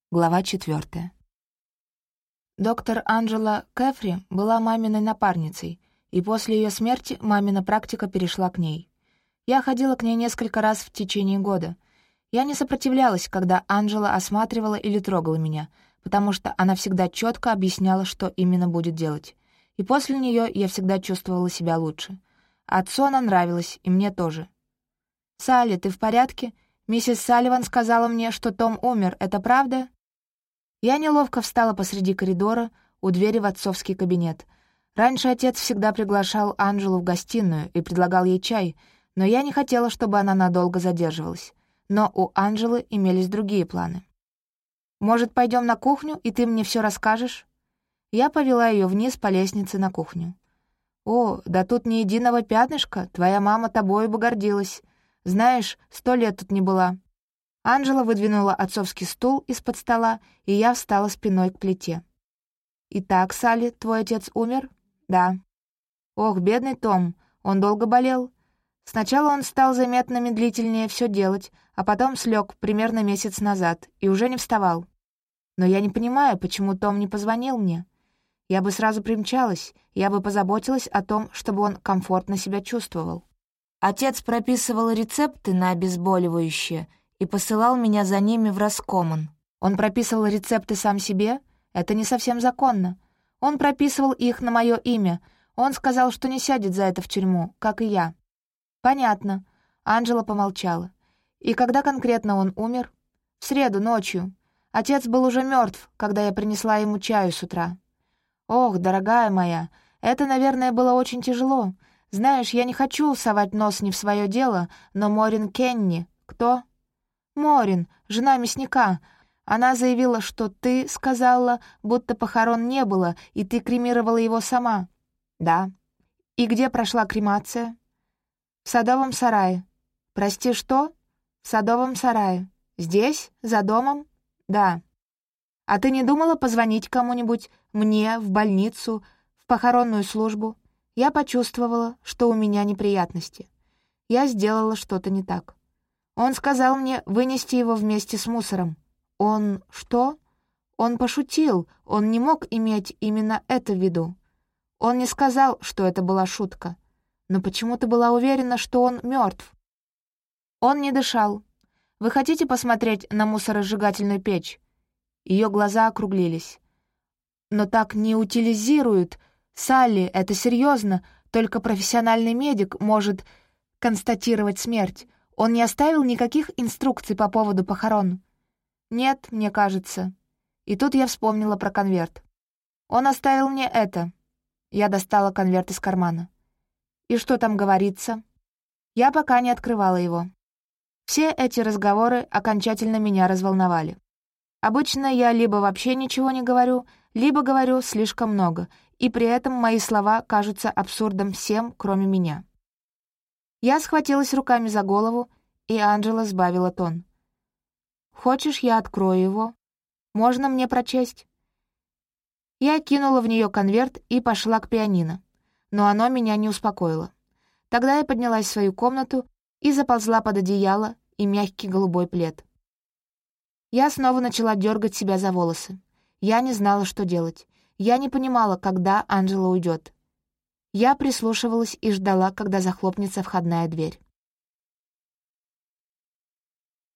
Глава 4. Доктор Анджела Кэфри была маминой напарницей, и после ее смерти мамина практика перешла к ней. Я ходила к ней несколько раз в течение года. Я не сопротивлялась, когда Анджела осматривала или трогала меня, потому что она всегда четко объясняла, что именно будет делать. И после нее я всегда чувствовала себя лучше. Отцу она нравилась, и мне тоже. «Салли, ты в порядке? Миссис Салливан сказала мне, что Том умер. Это правда?» Я неловко встала посреди коридора у двери в отцовский кабинет. Раньше отец всегда приглашал Анджелу в гостиную и предлагал ей чай, но я не хотела, чтобы она надолго задерживалась. Но у Анджелы имелись другие планы. «Может, пойдем на кухню, и ты мне все расскажешь?» Я повела ее вниз по лестнице на кухню. «О, да тут ни единого пятнышка, твоя мама тобой бы гордилась. Знаешь, 100 лет тут не была». Анджела выдвинула отцовский стул из-под стола, и я встала спиной к плите. «Итак, Салли, твой отец умер?» «Да». «Ох, бедный Том, он долго болел?» «Сначала он стал заметно медлительнее все делать, а потом слег примерно месяц назад и уже не вставал. Но я не понимаю, почему Том не позвонил мне. Я бы сразу примчалась, я бы позаботилась о том, чтобы он комфортно себя чувствовал. Отец прописывал рецепты на обезболивающее и посылал меня за ними в Роскоммон. Он прописывал рецепты сам себе? Это не совсем законно. Он прописывал их на мое имя. Он сказал, что не сядет за это в тюрьму, как и я». «Понятно». Анджела помолчала. «И когда конкретно он умер?» «В среду, ночью. Отец был уже мертв, когда я принесла ему чаю с утра». «Ох, дорогая моя, это, наверное, было очень тяжело. Знаешь, я не хочу совать нос не в свое дело, но Морин Кенни...» «Кто?» «Морин, жена мясника. Она заявила, что ты сказала, будто похорон не было, и ты кремировала его сама». «Да». «И где прошла кремация?» «В садовом сарае». «Прости, что?» «В садовом сарае». «Здесь? За домом?» «Да». «А ты не думала позвонить кому-нибудь? Мне, в больницу, в похоронную службу?» Я почувствовала, что у меня неприятности. Я сделала что-то не так. Он сказал мне вынести его вместе с мусором. Он что? Он пошутил, он не мог иметь именно это в виду. Он не сказал, что это была шутка. Но почему-то была уверена, что он мертв. Он не дышал. Вы хотите посмотреть на мусоросжигательную печь? Ее глаза округлились. Но так не утилизируют. Салли, это серьезно. Только профессиональный медик может констатировать смерть. Он не оставил никаких инструкций по поводу похорон? Нет, мне кажется. И тут я вспомнила про конверт. Он оставил мне это. Я достала конверт из кармана. И что там говорится? Я пока не открывала его. Все эти разговоры окончательно меня разволновали. Обычно я либо вообще ничего не говорю, либо говорю слишком много, и при этом мои слова кажутся абсурдом всем, кроме меня. Я схватилась руками за голову, и Анджела сбавила тон. «Хочешь, я открою его? Можно мне прочесть?» Я кинула в нее конверт и пошла к пианино, но оно меня не успокоило. Тогда я поднялась в свою комнату и заползла под одеяло и мягкий голубой плед. Я снова начала дергать себя за волосы. Я не знала, что делать. Я не понимала, когда Анджела уйдет. Я прислушивалась и ждала, когда захлопнется входная дверь.